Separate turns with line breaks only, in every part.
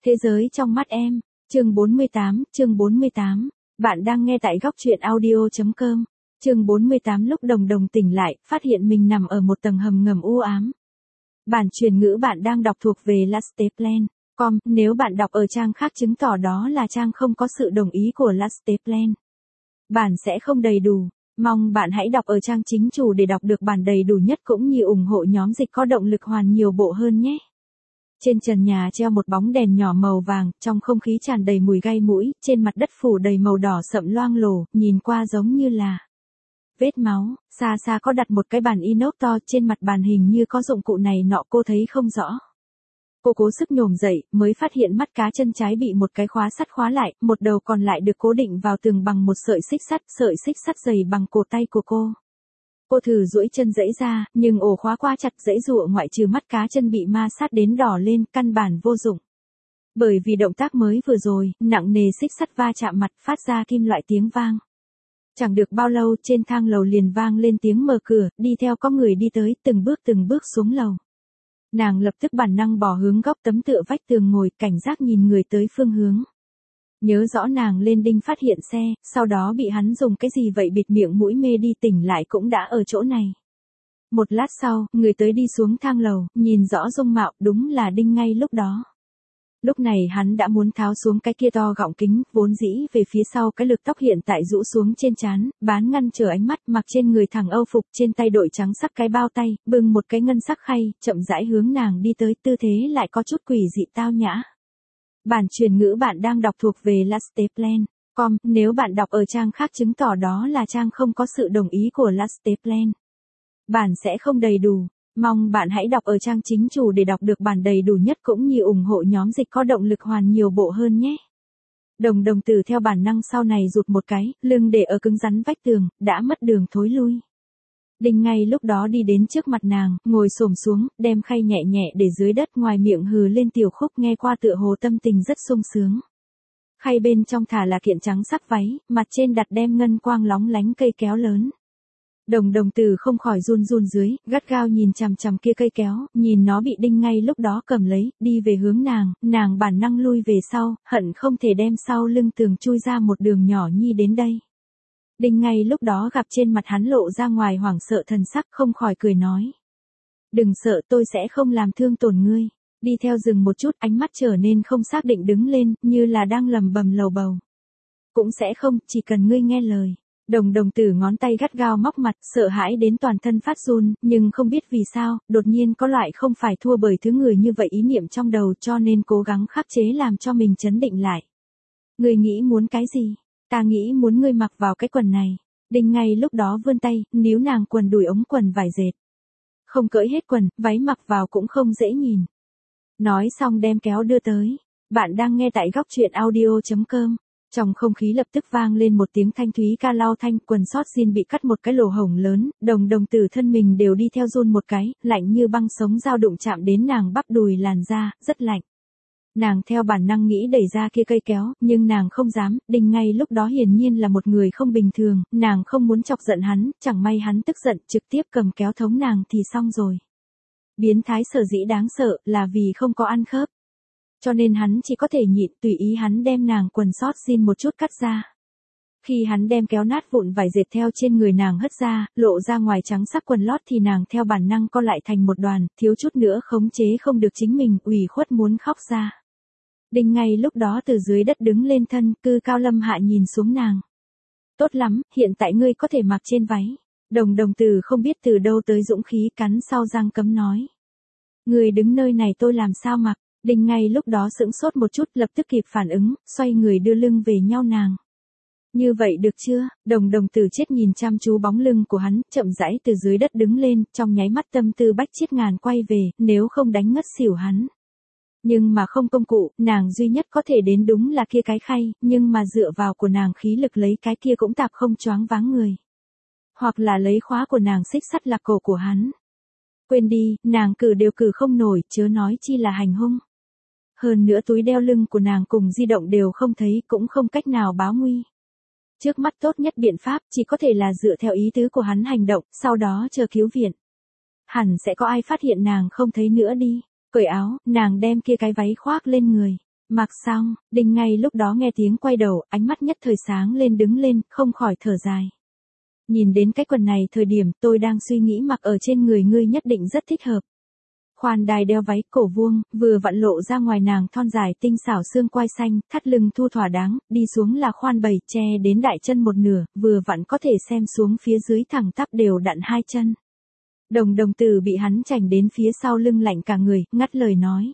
Thế giới trong mắt em, chương 48. Bạn đang nghe tại góc truyện audio.com. Chương 48 lúc Đồng Đồng tỉnh lại, phát hiện mình nằm ở một tầng hầm ngầm u ám. Bản truyền ngữ bạn đang đọc thuộc về Lasteplan.com, nếu bạn đọc ở trang khác chứng tỏ đó là trang không có sự đồng ý của Lasteplan. Bản sẽ không đầy đủ. Mong bạn hãy đọc ở trang chính chủ để đọc được bản đầy đủ nhất cũng như ủng hộ nhóm dịch có động lực hoàn nhiều bộ hơn nhé. Trên trần nhà treo một bóng đèn nhỏ màu vàng, trong không khí tràn đầy mùi gai mũi, trên mặt đất phủ đầy màu đỏ sậm loang lổ, nhìn qua giống như là vết máu. Xa xa có đặt một cái bàn inox to, trên mặt bàn hình như có dụng cụ này nọ cô thấy không rõ. Cô cố sức nhổm dậy, mới phát hiện mắt cá chân trái bị một cái khóa sắt khóa lại, một đầu còn lại được cố định vào tường bằng một sợi xích sắt dày bằng cổ tay của cô. Cô thử duỗi chân giãy ra, nhưng ổ khóa quá chặt, giãy giụa ngoại trừ mắt cá chân bị ma sát đến đỏ lên, căn bản vô dụng. Bởi vì động tác mới vừa rồi, nặng nề xích sắt va chạm mặt, phát ra kim loại tiếng vang. Chẳng được bao lâu, trên thang lầu liền vang lên tiếng mở cửa, đi theo có người đi tới, từng bước xuống lầu. Nàng lập tức bản năng bỏ hướng góc tấm tựa vách tường ngồi, cảnh giác nhìn người tới phương hướng. Nhớ rõ nàng lên đinh phát hiện xe, sau đó bị hắn dùng cái gì vậy bịt miệng mũi mê đi, tỉnh lại cũng đã ở chỗ này. Một lát sau, người tới đi xuống thang lầu, nhìn rõ dung mạo, đúng là đinh ngay lúc đó. Lúc này hắn đã muốn tháo xuống cái kia to gọng kính, vốn dĩ về phía sau cái lược tóc hiện tại rũ xuống trên trán, bán ngăn trở ánh mắt, mặc trên người thẳng âu phục, trên tay đội trắng sắc cái bao tay, bưng một cái ngân sắc khay, chậm rãi hướng nàng đi tới, tư thế lại có chút quỷ dị tao nhã. Bản truyền ngữ bạn đang đọc thuộc về Lasteplan.com, nếu bạn đọc ở trang khác chứng tỏ đó là trang không có sự đồng ý của Lasteplan. Bản sẽ không đầy đủ. Mong bạn hãy đọc ở trang chính chủ để đọc được bản đầy đủ nhất cũng như ủng hộ nhóm dịch có động lực hoàn nhiều bộ hơn nhé. Đồng Đồng từ theo bản năng sau này rụt một cái, lưng để ở cứng rắn vách tường, đã mất đường thối lui. Đinh ngay lúc đó đi đến trước mặt nàng, ngồi xổm xuống, đem khay nhẹ nhẹ để dưới đất, ngoài miệng hừ lên tiểu khúc, nghe qua tựa hồ tâm tình rất sung sướng. Khay bên trong thả là kiện trắng sắc váy, mặt trên đặt đem ngân quang lóng lánh cây kéo lớn. Đồng Đồng từ không khỏi run dưới, gắt gao nhìn chằm chằm kia cây kéo, nhìn nó bị đinh ngay lúc đó cầm lấy, đi về hướng nàng bản năng lui về sau, hận không thể đem sau lưng tường chui ra một đường nhỏ nhi đến đây. Đinh ngay lúc đó gặp trên mặt hắn lộ ra ngoài hoảng sợ thần sắc, không khỏi cười nói. Đừng sợ, tôi sẽ không làm thương tổn ngươi. Đi theo dừng một chút, ánh mắt trở nên không xác định đứng lên, như là đang lầm bầm lầu bầu. Cũng sẽ không, chỉ cần ngươi nghe lời. Đồng Đồng từ ngón tay gắt gao móc mặt, sợ hãi đến toàn thân phát run, nhưng không biết vì sao, đột nhiên có loại không phải thua bởi thứ người như vậy ý niệm trong đầu, cho nên cố gắng khắc chế làm cho mình trấn định lại. Ngươi nghĩ muốn cái gì? Ta nghĩ muốn ngươi mặc vào cái quần này. Đinh ngay lúc đó vươn tay, níu nàng quần đùi ống quần vải dệt. Không cởi hết quần, váy mặc vào cũng không dễ nhìn. Nói xong đem kéo đưa tới. Bạn đang nghe tại góc truyện audio.com. Trong không khí lập tức vang lên một tiếng thanh thúy ca lao thanh, quần sót jean bị cắt một cái lỗ hổng lớn, Đồng Đồng từ thân mình đều đi theo run một cái, lạnh như băng sống dao đụng chạm đến nàng bắp đùi làn da, rất lạnh. Nàng theo bản năng nghĩ đẩy ra kia cây kéo, nhưng nàng không dám, đinh ngay lúc đó hiển nhiên là một người không bình thường, nàng không muốn chọc giận hắn, chẳng may hắn tức giận, trực tiếp cầm kéo thống nàng thì xong rồi. Biến thái sở dĩ đáng sợ, là vì không có ăn khớp. Cho nên hắn chỉ có thể nhịn, tùy ý hắn đem nàng quần sót jean một chút cắt ra. Khi hắn đem kéo nát vụn vải dệt theo trên người nàng hất ra, lộ ra ngoài trắng sắc quần lót thì nàng theo bản năng co lại thành một đoàn, thiếu chút nữa khống chế không được chính mình, ủy khuất muốn khóc ra. Đinh ngay lúc đó từ dưới đất đứng lên thân, cư cao lâm hạ nhìn xuống nàng. Tốt lắm, hiện tại ngươi có thể mặc trên váy. Đồng Đồng từ không biết từ đâu tới dũng khí, cắn sau răng cấm nói. Ngươi đứng nơi này tôi làm sao mặc. Đinh ngay lúc đó sững sốt một chút, lập tức kịp phản ứng, xoay người đưa lưng về nhau nàng. Như vậy được chưa? Đồng Đồng từ chết nhìn chăm chú bóng lưng của hắn, chậm rãi từ dưới đất đứng lên, trong nháy mắt tâm tư bách chiết ngàn quay về, nếu không đánh ngất xỉu hắn. Nhưng mà không công cụ, nàng duy nhất có thể đến đúng là kia cái khay, nhưng mà dựa vào của nàng khí lực lấy cái kia cũng tạp không choáng váng người. Hoặc là lấy khóa của nàng xích sắt là cổ của hắn. Quên đi, nàng cử đều cử không nổi, chớ nói chi là hành hung. Hơn nữa túi đeo lưng của nàng cùng di động đều không thấy, cũng không cách nào báo nguy. Trước mắt tốt nhất biện pháp chỉ có thể là dựa theo ý tứ của hắn hành động, sau đó chờ cứu viện. Hẳn sẽ có ai phát hiện nàng không thấy nữa đi. Cởi áo, nàng đem kia cái váy khoác lên người. Mặc xong, Đinh ngay lúc đó nghe tiếng quay đầu, ánh mắt nhất thời sáng lên đứng lên, không khỏi thở dài. Nhìn đến cái quần này thời điểm tôi đang suy nghĩ mặc ở trên người ngươi nhất định rất thích hợp. Khoan đai đeo váy cổ vuông, vừa vặn lộ ra ngoài nàng thon dài tinh xảo xương quai xanh, thắt lưng thu thỏa đáng, đi xuống là khoan bầy che đến đại chân một nửa, vừa vặn có thể xem xuống phía dưới thẳng tắp đều đặn hai chân. Đồng đồng tử bị hắn chảnh đến phía sau lưng lạnh cả người, ngắt lời nói.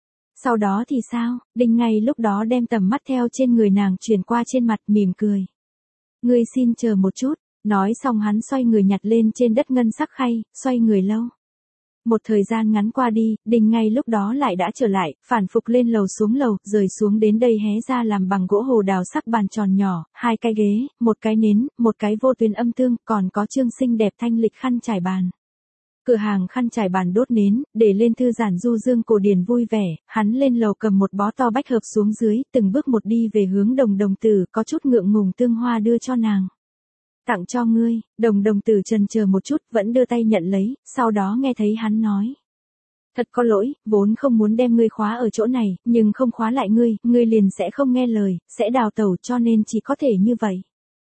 Sau đó thì sao, Đinh ngay lúc đó đem tầm mắt theo trên người nàng chuyển qua trên mặt mỉm cười. Ngươi xin chờ một chút, nói xong hắn xoay người nhặt lên trên đất ngân sắc khay, xoay người lâu. Một thời gian ngắn qua đi, Đinh ngay lúc đó lại đã trở lại, phản phục lên lầu xuống lầu, rời xuống đến đây hé ra làm bằng gỗ hồ đào sắc bàn tròn nhỏ, 2 cái ghế, một cái nến, một cái vô tuyến âm tương, còn có chương xinh đẹp thanh lịch khăn trải bàn. Cửa hàng khăn trải bàn đốt nến, để lên thư giản du dương cổ điển vui vẻ, hắn lên lầu cầm một bó to bách hợp xuống dưới, từng bước một đi về hướng đồng đồng tử, có chút ngượng ngùng tương hoa đưa cho nàng. Tặng cho ngươi, đồng đồng tử chần chờ một chút, vẫn đưa tay nhận lấy, sau đó nghe thấy hắn nói. Thật có lỗi, vốn không muốn đem ngươi khóa ở chỗ này, nhưng không khóa lại ngươi liền sẽ không nghe lời, sẽ đào tẩu cho nên chỉ có thể như vậy.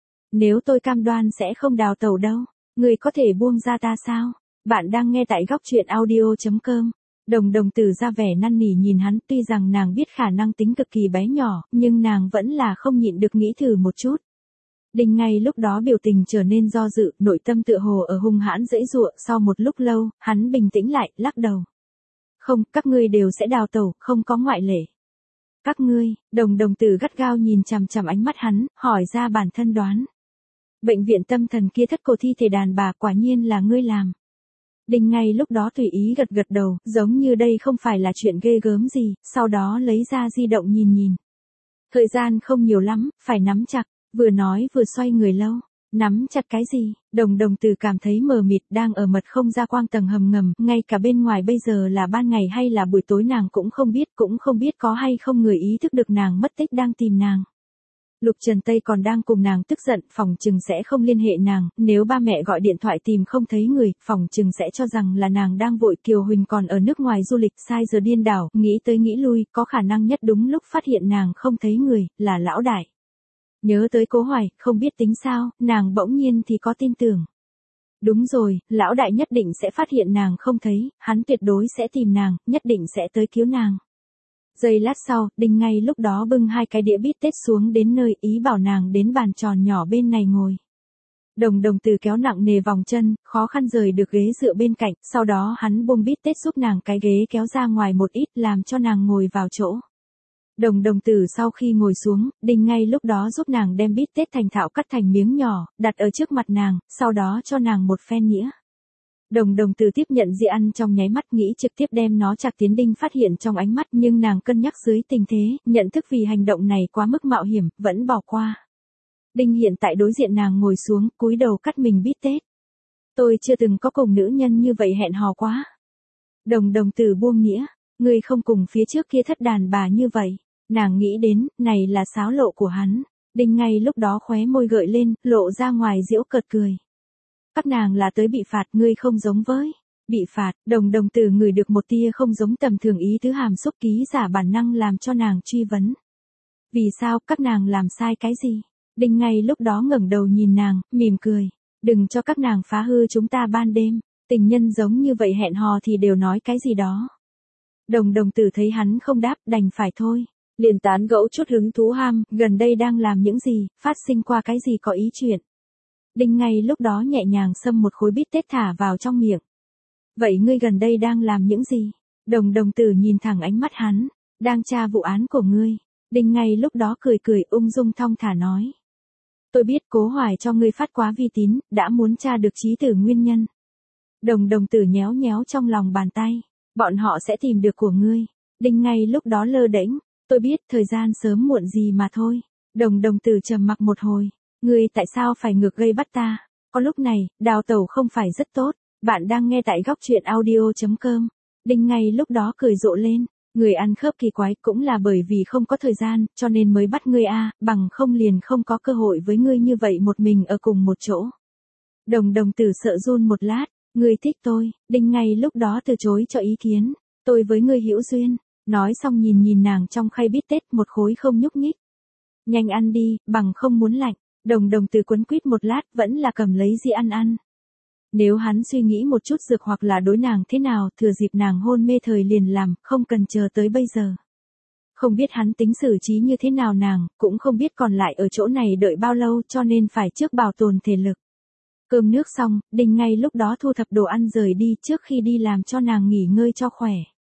Nếu tôi cam đoan sẽ không đào tẩu đâu, ngươi có thể buông ra ta sao? Bạn đang nghe tại góc truyện audio.com. Đồng đồng tử ra vẻ năn nỉ nhìn hắn, tuy rằng nàng biết khả năng tính cực kỳ bé nhỏ, nhưng nàng vẫn là không nhịn được nghĩ thử một chút. Đinh ngay lúc đó biểu tình trở nên do dự, nội tâm tựa hồ ở hung hãn dễ dụa, sau một lúc lâu, hắn bình tĩnh lại, lắc đầu. Không, các ngươi đều sẽ đào tẩu, không có ngoại lệ. Các ngươi, đồng đồng tử gắt gao nhìn chằm chằm ánh mắt hắn, hỏi ra bản thân đoán. Bệnh viện tâm thần kia thất cổ thi thể đàn bà quả nhiên là ngươi làm. Đinh ngay lúc đó tùy ý gật gật đầu, giống như đây không phải là chuyện ghê gớm gì, sau đó lấy ra di động nhìn. Thời gian không nhiều lắm, phải nắm chặt, vừa nói vừa xoay người lâu. Nắm chặt cái gì, đồng đồng tử cảm thấy mờ mịt, đang ở mật không ra quang tầng hầm ngầm, ngay cả bên ngoài bây giờ là ban ngày hay là buổi tối nàng cũng không biết có hay không người ý thức được nàng mất tích đang tìm nàng. Lục Trần Tây còn đang cùng nàng tức giận, phòng trừng sẽ không liên hệ nàng, nếu ba mẹ gọi điện thoại tìm không thấy người, phòng trừng sẽ cho rằng là nàng đang vội. Kiều Huỳnh còn ở nước ngoài du lịch, sai giờ điên đảo, nghĩ tới nghĩ lui, có khả năng nhất đúng lúc phát hiện nàng không thấy người, là lão đại. Nhớ tới Cố Hoài, không biết tính sao, nàng bỗng nhiên thì có tin tưởng. Đúng rồi, lão đại nhất định sẽ phát hiện nàng không thấy, hắn tuyệt đối sẽ tìm nàng, nhất định sẽ tới cứu nàng. Giây lát sau, Đinh ngay lúc đó bưng 2 cái đĩa bít tết xuống đến nơi, ý bảo nàng đến bàn tròn nhỏ bên này ngồi. Đồng đồng tử kéo nặng nề vòng chân, khó khăn rời được ghế dựa bên cạnh, sau đó hắn buông bít tết giúp nàng cái ghế kéo ra ngoài một ít, làm cho nàng ngồi vào chỗ. Đồng đồng tử sau khi ngồi xuống, Đinh ngay lúc đó giúp nàng đem bít tết thành thạo cắt thành miếng nhỏ, đặt ở trước mặt nàng, sau đó cho nàng một phen nĩa. Đồng đồng tử tiếp nhận dĩa ăn trong nháy mắt, nghĩ trực tiếp đem nó chặt tiến Đinh phát hiện trong ánh mắt, nhưng nàng cân nhắc dưới tình thế, nhận thức vì hành động này quá mức mạo hiểm, vẫn bỏ qua. Đinh hiện tại đối diện nàng ngồi xuống, cúi đầu cắt mình bít tết. Tôi chưa từng có cùng nữ nhân như vậy hẹn hò quá. Đồng đồng tử buông nĩa, ngươi không cùng phía trước kia thất đàn bà như vậy. Nàng nghĩ đến, này là xáo lộ của hắn. Đinh ngay lúc đó khóe môi gợi lên, lộ ra ngoài giễu cợt cười. Các nàng là tới bị phạt, ngươi không giống với. Bị phạt, đồng đồng tử ngửi được một tia không giống tầm thường ý tứ hàm xúc, ký giả bản năng làm cho nàng truy vấn. Vì sao, các nàng làm sai cái gì? Đinh ngay lúc đó ngẩng đầu nhìn nàng, mỉm cười. Đừng cho các nàng phá hư chúng ta ban đêm. Tình nhân giống như vậy hẹn hò thì đều nói cái gì đó. Đồng đồng tử thấy hắn không đáp, đành phải thôi. Liền tán gẫu chút hứng thú ham, gần đây đang làm những gì, phát sinh qua cái gì có ý chuyện. Đinh ngay lúc đó nhẹ nhàng xâm một khối bít tết thả vào trong miệng. Vậy ngươi gần đây đang làm những gì? Đồng đồng tử nhìn thẳng ánh mắt hắn, đang tra vụ án của ngươi. Đinh ngay lúc đó cười cười ung dung thong thả nói. Tôi biết Cố Hoài cho ngươi phát quá vi tín, đã muốn tra được chí tử nguyên nhân. Đồng đồng tử nhéo nhéo trong lòng bàn tay, bọn họ sẽ tìm được của ngươi. Đinh ngay lúc đó lơ đễnh. Tôi biết thời gian sớm muộn gì mà thôi. Đồng đồng tử trầm mặc một hồi. Ngươi tại sao phải ngược gây bắt ta? Có lúc này, đào tẩu không phải rất tốt. Bạn đang nghe tại góc truyện audio.com. Đinh ngay lúc đó cười rộ lên. Người ăn khớp kỳ quái, cũng là bởi vì không có thời gian, cho nên mới bắt ngươi bằng không liền không có cơ hội với ngươi như vậy một mình ở cùng một chỗ. Đồng đồng tử sợ run một lát. Ngươi thích tôi. Đinh ngay lúc đó từ chối cho ý kiến. Tôi với ngươi hữu duyên. Nói xong nhìn nhìn nàng trong khay bít tết một khối không nhúc nhích. Nhanh ăn đi, bằng không muốn lạnh. Đồng đồng từ quấn quýt một lát vẫn là cầm lấy di ăn. Nếu hắn suy nghĩ một chút dược hoặc là đối nàng thế nào, thừa dịp nàng hôn mê thời liền làm, không cần chờ tới bây giờ. Không biết hắn tính xử trí như thế nào nàng, cũng không biết còn lại ở chỗ này đợi bao lâu cho nên phải trước bảo tồn thể lực. Cơm nước xong, Đinh ngay lúc đó thu thập đồ ăn rời đi trước khi đi làm cho nàng nghỉ ngơi cho khỏe.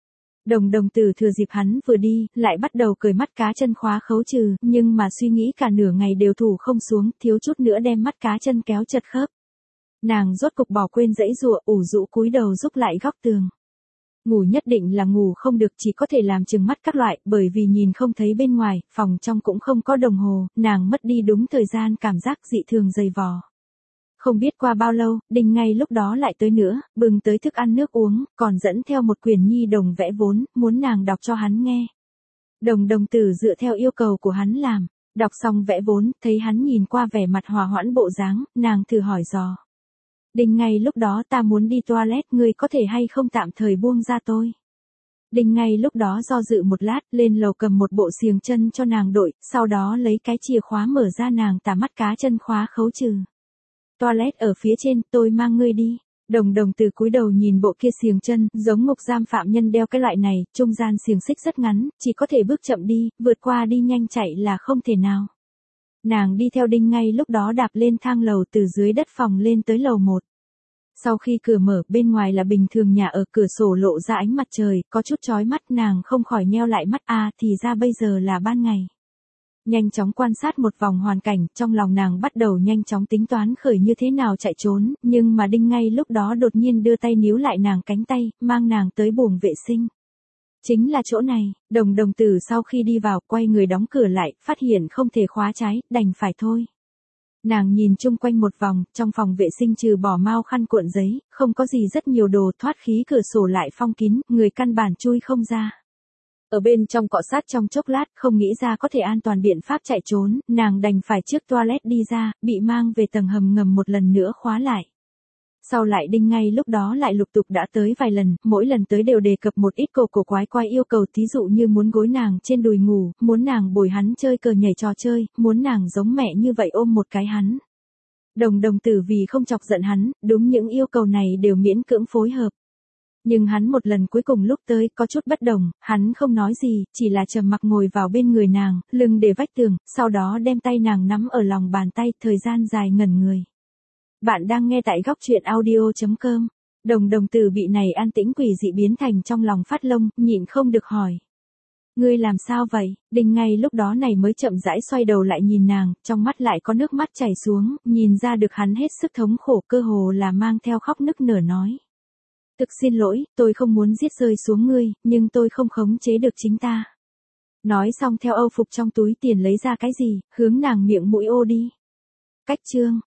Đồng đồng tử thừa dịp hắn vừa đi, lại bắt đầu cởi mắt cá chân khóa khấu trừ, nhưng mà suy nghĩ cả nửa ngày đều thủ không xuống, thiếu chút nữa đem mắt cá chân kéo chật khớp. Nàng rốt cục bỏ quên dãy dụa, ủ rũ cúi đầu giúp lại góc tường. Ngủ nhất định là ngủ không được, chỉ có thể làm chừng mắt các loại, bởi vì nhìn không thấy bên ngoài, phòng trong cũng không có đồng hồ, nàng mất đi đúng thời gian, cảm giác dị thường dày vò. Không biết qua bao lâu, Đinh ngay lúc đó lại tới nữa, bừng tới thức ăn nước uống, còn dẫn theo một quyển nhi đồng vẽ vốn, muốn nàng đọc cho hắn nghe. Đồng đồng tử dựa theo yêu cầu của hắn làm, đọc xong vẽ vốn, thấy hắn nhìn qua vẻ mặt hòa hoãn bộ dáng, nàng thử hỏi dò. Đinh ngay lúc đó ta muốn đi toilet, ngươi có thể hay không tạm thời buông ra tôi. Đinh ngay lúc đó do dự một lát, lên lầu cầm một bộ xiềng chân cho nàng đội, sau đó lấy cái chìa khóa mở ra nàng tả mắt cá chân khóa khấu trừ. Toilet ở phía trên, tôi mang ngươi đi. Đồng đồng từ cúi đầu nhìn bộ kia xiềng chân, giống ngục giam phạm nhân đeo cái loại này, trung gian xiềng xích rất ngắn, chỉ có thể bước chậm đi, vượt qua đi nhanh chạy là không thể nào. Nàng đi theo Đinh ngay lúc đó đạp lên thang lầu từ dưới đất phòng lên tới lầu 1. Sau khi cửa mở, bên ngoài là bình thường nhà ở, cửa sổ lộ ra ánh mặt trời, có chút chói mắt, nàng không khỏi nheo lại mắt, thì ra bây giờ là ban ngày. Nhanh chóng quan sát một vòng hoàn cảnh, trong lòng nàng bắt đầu nhanh chóng tính toán khởi như thế nào chạy trốn, nhưng mà Đinh ngay lúc đó đột nhiên đưa tay níu lại nàng cánh tay, mang nàng tới buồng vệ sinh. Chính là chỗ này, đồng đồng tử sau khi đi vào, quay người đóng cửa lại, phát hiện không thể khóa trái, đành phải thôi. Nàng nhìn chung quanh một vòng, trong phòng vệ sinh trừ bỏ mao khăn cuộn giấy, không có gì, rất nhiều đồ, thoát khí cửa sổ lại phong kín, người căn bản chui không ra. Ở bên trong cọ sát trong chốc lát, không nghĩ ra có thể an toàn biện pháp chạy trốn, nàng đành phải trước toilet đi ra, bị mang về tầng hầm ngầm một lần nữa khóa lại. Sau lại Đinh ngay lúc đó lại lục tục đã tới vài lần, mỗi lần tới đều đề cập một ít cổ quái yêu cầu, thí dụ như muốn gối nàng trên đùi ngủ, muốn nàng bồi hắn chơi cờ nhảy trò chơi, muốn nàng giống mẹ như vậy ôm một cái hắn. Đồng đồng tử vì không chọc giận hắn, đúng những yêu cầu này đều miễn cưỡng phối hợp. Nhưng hắn một lần cuối cùng lúc tới có chút bất đồng, hắn không nói gì, chỉ là trầm mặc ngồi vào bên người nàng, lưng để vách tường, sau đó đem tay nàng nắm ở lòng bàn tay, thời gian dài ngẩn người. Bạn đang nghe tại góc truyện audio.com. Đồng đồng tử bị này an tĩnh quỷ dị biến thành trong lòng phát lông, nhịn không được hỏi. Ngươi làm sao vậy? Đinh ngay lúc đó này mới chậm rãi xoay đầu lại nhìn nàng, trong mắt lại có nước mắt chảy xuống, nhìn ra được hắn hết sức thống khổ, cơ hồ là mang theo khóc nức nở nói. Thực xin lỗi, tôi không muốn giết rơi xuống ngươi, nhưng tôi không khống chế được chính ta. Nói xong theo âu phục trong túi tiền lấy ra cái gì, hướng nàng miệng mũi ô đi. Cách chương.